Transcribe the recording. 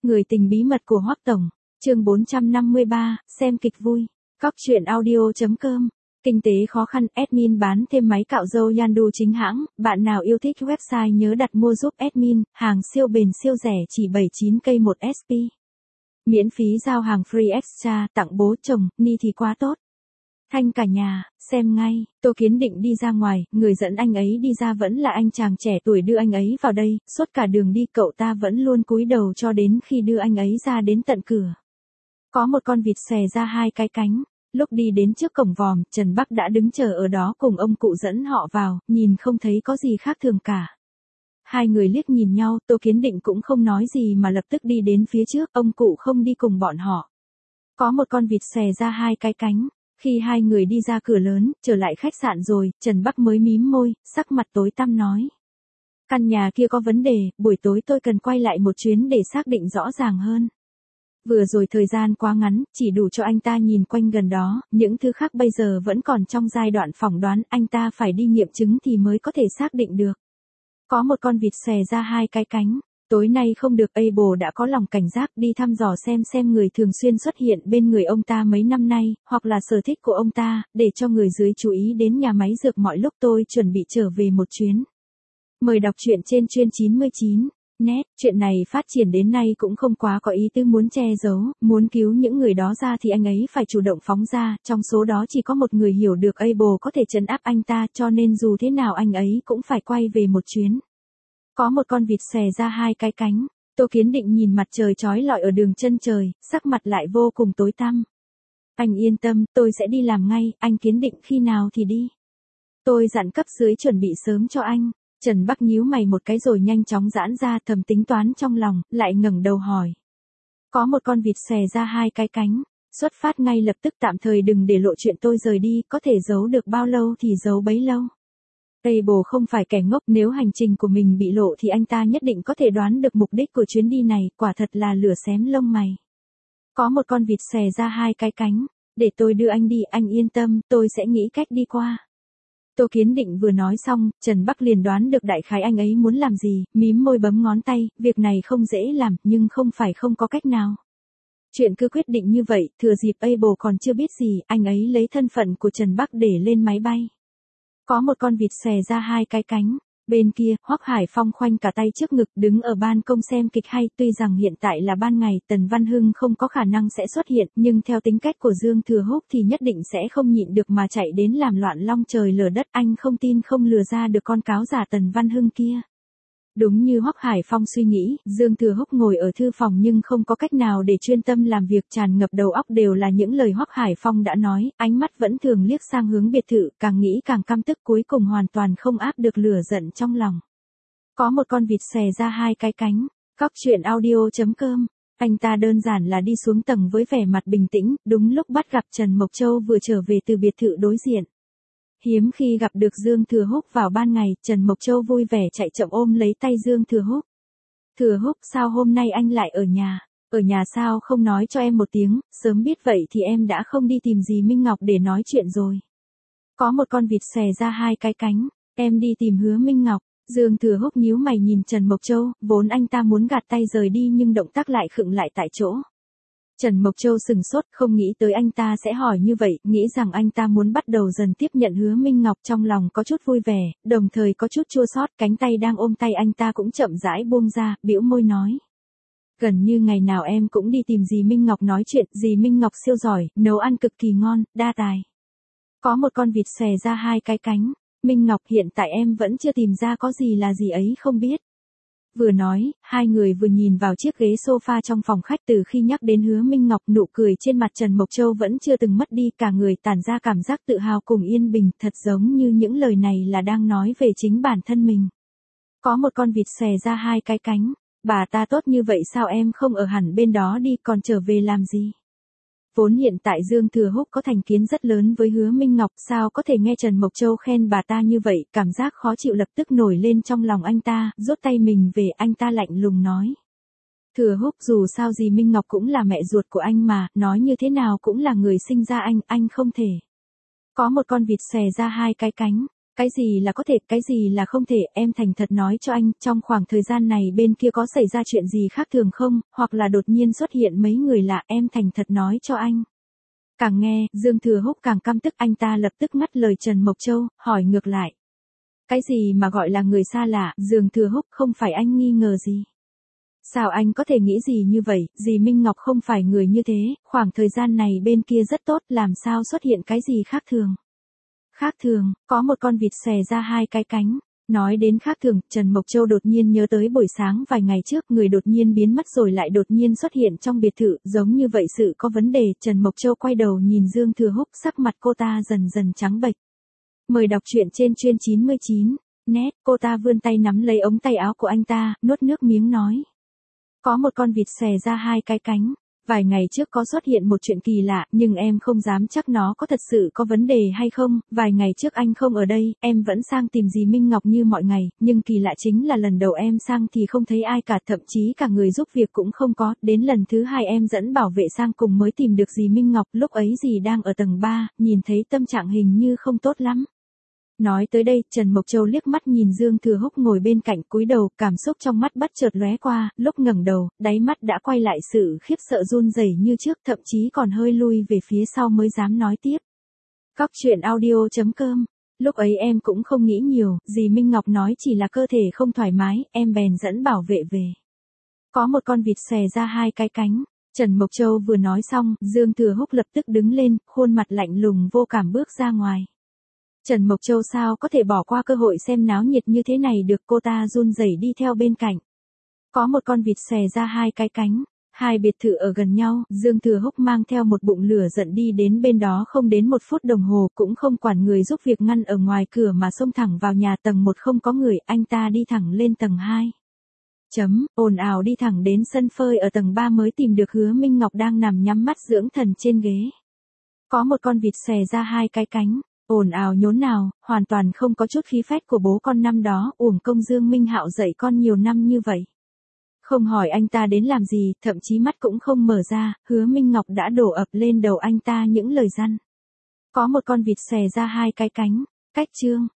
Người tình bí mật của Hoắc Tổng, chương 453, xem kịch vui. Cóc truyện audio.com. Kinh tế khó khăn, admin bán thêm máy cạo râu Yandu chính hãng, bạn nào yêu thích website nhớ đặt mua giúp admin, hàng siêu bền siêu rẻ chỉ 79k một SP. Miễn phí giao hàng free extra, tặng bố chồng, ni thì quá tốt. Thanh cả nhà, xem ngay, Tô Kiến Định đi ra ngoài, người dẫn anh ấy đi ra vẫn là anh chàng trẻ tuổi đưa anh ấy vào đây, suốt cả đường đi cậu ta vẫn luôn cúi đầu cho đến khi đưa anh ấy ra đến tận cửa. Có một con vịt xòe ra hai cái cánh, lúc đi đến trước cổng vòm, Trần Bắc đã đứng chờ ở đó cùng ông cụ dẫn họ vào, nhìn không thấy có gì khác thường cả. Hai người liếc nhìn nhau, Tô Kiến Định cũng không nói gì mà lập tức đi đến phía trước, ông cụ không đi cùng bọn họ. Có một con vịt xòe ra hai cái cánh. Khi hai người đi ra cửa lớn, trở lại khách sạn rồi, Trần Bắc mới mím môi, sắc mặt tối tăm nói. Căn nhà kia có vấn đề, buổi tối tôi cần quay lại một chuyến để xác định rõ ràng hơn. Vừa rồi thời gian quá ngắn, chỉ đủ cho anh ta nhìn quanh gần đó, những thứ khác bây giờ vẫn còn trong giai đoạn phỏng đoán, anh ta phải đi nghiệm chứng thì mới có thể xác định được. Có một con vịt xòe ra hai cái cánh. Tối nay không được, Able đã có lòng cảnh giác đi thăm dò xem người thường xuyên xuất hiện bên người ông ta mấy năm nay, hoặc là sở thích của ông ta, để cho người dưới chú ý đến nhà máy dược mọi lúc tôi chuẩn bị trở về một chuyến. Mời đọc truyện trên chuyên 99. Net, chuyện này phát triển đến nay cũng không quá có ý tứ muốn che giấu, muốn cứu những người đó ra thì anh ấy phải chủ động phóng ra, trong số đó chỉ có một người hiểu được Able có thể trấn áp anh ta cho nên dù thế nào anh ấy cũng phải quay về một chuyến. Có một con vịt xòe ra hai cái cánh, Tô Kiến Định nhìn mặt trời chói lọi ở đường chân trời, sắc mặt lại vô cùng tối tăm. Anh yên tâm, tôi sẽ đi làm ngay, anh Kiến Định khi nào thì đi. Tôi dặn cấp dưới chuẩn bị sớm cho anh. Trần Bắc nhíu mày một cái rồi nhanh chóng giãn ra thầm tính toán trong lòng, lại ngẩng đầu hỏi. Có một con vịt xòe ra hai cái cánh, xuất phát ngay lập tức tạm thời đừng để lộ chuyện tôi rời đi, có thể giấu được bao lâu thì giấu bấy lâu. Able không phải kẻ ngốc, nếu hành trình của mình bị lộ thì anh ta nhất định có thể đoán được mục đích của chuyến đi này, quả thật là lửa xém lông mày. Có một con vịt xòe ra hai cái cánh, để tôi đưa anh đi, anh yên tâm, tôi sẽ nghĩ cách đi qua. Tô Kiến Định vừa nói xong, Trần Bắc liền đoán được đại khái anh ấy muốn làm gì, mím môi bấm ngón tay, việc này không dễ làm, nhưng không phải không có cách nào. Chuyện cứ quyết định như vậy, thừa dịp Able còn chưa biết gì, anh ấy lấy thân phận của Trần Bắc để lên máy bay. Có một con vịt xòe ra hai cái cánh, bên kia, Hoắc Hải Phong khoanh cả tay trước ngực đứng ở ban công xem kịch hay, tuy rằng hiện tại là ban ngày, Tần Văn Hưng không có khả năng sẽ xuất hiện, nhưng theo tính cách của Dương Thừa Húc thì nhất định sẽ không nhịn được mà chạy đến làm loạn long trời lở đất, anh không tin không lừa ra được con cáo giả Tần Văn Hưng kia. Đúng như Hoắc Hải Phong suy nghĩ, Dương Thừa Húc ngồi ở thư phòng nhưng không có cách nào để chuyên tâm làm việc, tràn ngập đầu óc đều là những lời Hoắc Hải Phong đã nói, ánh mắt vẫn thường liếc sang hướng biệt thự, càng nghĩ càng căm tức, cuối cùng hoàn toàn không áp được lửa giận trong lòng. Có một con vịt xòe ra hai cái cánh, cóc truyện audio.com. Anh ta đơn giản là đi xuống tầng với vẻ mặt bình tĩnh, đúng lúc bắt gặp Trần Mộc Châu vừa trở về từ biệt thự đối diện. Hiếm khi gặp được Dương Thừa Húc vào ban ngày, Trần Mộc Châu vui vẻ chạy chậm ôm lấy tay Dương Thừa Húc. Thừa Húc, sao hôm nay anh lại ở nhà? Ở nhà sao không nói cho em một tiếng, sớm biết vậy thì em đã không đi tìm dì Minh Ngọc để nói chuyện rồi. Có một con vịt xòe ra hai cái cánh, em đi tìm Hứa Minh Ngọc. Dương Thừa Húc nhíu mày nhìn Trần Mộc Châu, vốn anh ta muốn gạt tay rời đi nhưng động tác lại khựng lại tại chỗ. Trần Mộc Châu sừng sốt, không nghĩ tới anh ta sẽ hỏi như vậy, nghĩ rằng anh ta muốn bắt đầu dần tiếp nhận Hứa Minh Ngọc, trong lòng có chút vui vẻ, đồng thời có chút chua xót, cánh tay đang ôm tay anh ta cũng chậm rãi buông ra, bĩu môi nói. Gần như ngày nào em cũng đi tìm dì Minh Ngọc nói chuyện, dì Minh Ngọc siêu giỏi, nấu ăn cực kỳ ngon, đa tài. Có một con vịt xòe ra hai cái cánh, Minh Ngọc hiện tại em vẫn chưa tìm ra có gì là gì ấy không biết. Vừa nói, hai người vừa nhìn vào chiếc ghế sofa trong phòng khách, từ khi nhắc đến Hứa Minh Ngọc nụ cười trên mặt Trần Mộc Châu vẫn chưa từng mất đi, cả người tản ra cảm giác tự hào cùng yên bình, thật giống như những lời này là đang nói về chính bản thân mình. Có một con vịt xòe ra hai cái cánh, bà ta tốt như vậy sao em không ở hẳn bên đó đi còn trở về làm gì? Vốn hiện tại Dương Thừa Húc có thành kiến rất lớn với Hứa Minh Ngọc, sao có thể nghe Trần Mộc Châu khen bà ta như vậy, cảm giác khó chịu lập tức nổi lên trong lòng anh ta, rút tay mình về, anh ta lạnh lùng nói. Thừa Húc, dù sao gì Minh Ngọc cũng là mẹ ruột của anh mà, nói như thế nào cũng là người sinh ra anh không thể. Có một con vịt xòe ra hai cái cánh, Cái gì là có thể, cái gì là không thể, em thành thật nói cho anh, trong khoảng thời gian này bên kia có xảy ra chuyện gì khác thường không, hoặc là đột nhiên xuất hiện mấy người lạ, em thành thật nói cho anh. Càng nghe, Dương Thừa Húc càng căm tức, anh ta lập tức ngắt lời Trần Mộc Châu, hỏi ngược lại. Cái gì mà gọi là người xa lạ, Dương Thừa Húc, không phải anh nghi ngờ gì. Sao anh có thể nghĩ gì như vậy, dì Minh Ngọc không phải người như thế, khoảng thời gian này bên kia rất tốt, làm sao xuất hiện cái gì khác thường. Khác thường, có một con vịt xòe ra hai cái cánh. Nói đến khác thường, Trần Mộc Châu đột nhiên nhớ tới buổi sáng vài ngày trước, người đột nhiên biến mất rồi lại đột nhiên xuất hiện trong biệt thự, giống như vậy sự có vấn đề. Trần Mộc Châu quay đầu nhìn Dương Thừa Húc, sắc mặt cô ta dần dần trắng bệch. Mời đọc truyện trên chuyên 99. Nét, cô ta vươn tay nắm lấy ống tay áo của anh ta, nuốt nước miếng nói. Có một con vịt xòe ra hai cái cánh. Vài ngày trước có xuất hiện một chuyện kỳ lạ, nhưng em không dám chắc nó có thật sự có vấn đề hay không. Vài ngày trước anh không ở đây, em vẫn sang tìm dì Minh Ngọc như mọi ngày, nhưng kỳ lạ chính là lần đầu em sang thì không thấy ai cả, thậm chí cả người giúp việc cũng không có. Đến lần thứ hai em dẫn bảo vệ sang cùng mới tìm được dì Minh Ngọc, lúc ấy dì đang ở tầng 3, nhìn thấy tâm trạng hình như không tốt lắm. Nói tới đây, Trần Mộc Châu liếc mắt nhìn Dương Thừa Húc ngồi bên cạnh, cúi đầu, cảm xúc trong mắt bất chợt lóe qua, lúc ngẩng đầu, đáy mắt đã quay lại sự khiếp sợ run rẩy như trước, thậm chí còn hơi lui về phía sau mới dám nói tiếp. Cóc truyện audio.com. Lúc ấy em cũng không nghĩ nhiều, dì Minh Ngọc nói chỉ là cơ thể không thoải mái, em bèn dẫn bảo vệ về. Có một con vịt xòe ra hai cái cánh. Trần Mộc Châu vừa nói xong, Dương Thừa Húc lập tức đứng lên, khuôn mặt lạnh lùng vô cảm bước ra ngoài. Trần Mộc Châu sao có thể bỏ qua cơ hội xem náo nhiệt như thế này được, cô ta run rẩy đi theo bên cạnh. Có một con vịt xòe ra hai cái cánh, hai biệt thự ở gần nhau, Dương Thừa Húc mang theo một bụng lửa giận đi đến bên đó không đến 1 phút đồng hồ, cũng không quản người giúp việc ngăn ở ngoài cửa mà xông thẳng vào nhà. Tầng 1 không có người, anh ta đi thẳng lên tầng 2. Ồn ào đi thẳng đến sân phơi ở tầng 3 mới tìm được Hứa Minh Ngọc đang nằm nhắm mắt dưỡng thần trên ghế. Có một con vịt xòe ra hai cái cánh. Ồn ào nhốn nháo, hoàn toàn không có chút khí phách của bố con năm đó, uổng công Dương Minh Hạo dạy con nhiều năm như vậy. Không hỏi anh ta đến làm gì, thậm chí mắt cũng không mở ra, Hứa Minh Ngọc đã đổ ập lên đầu anh ta những lời răn. Có một con vịt xòe ra hai cái cánh. Cách chương.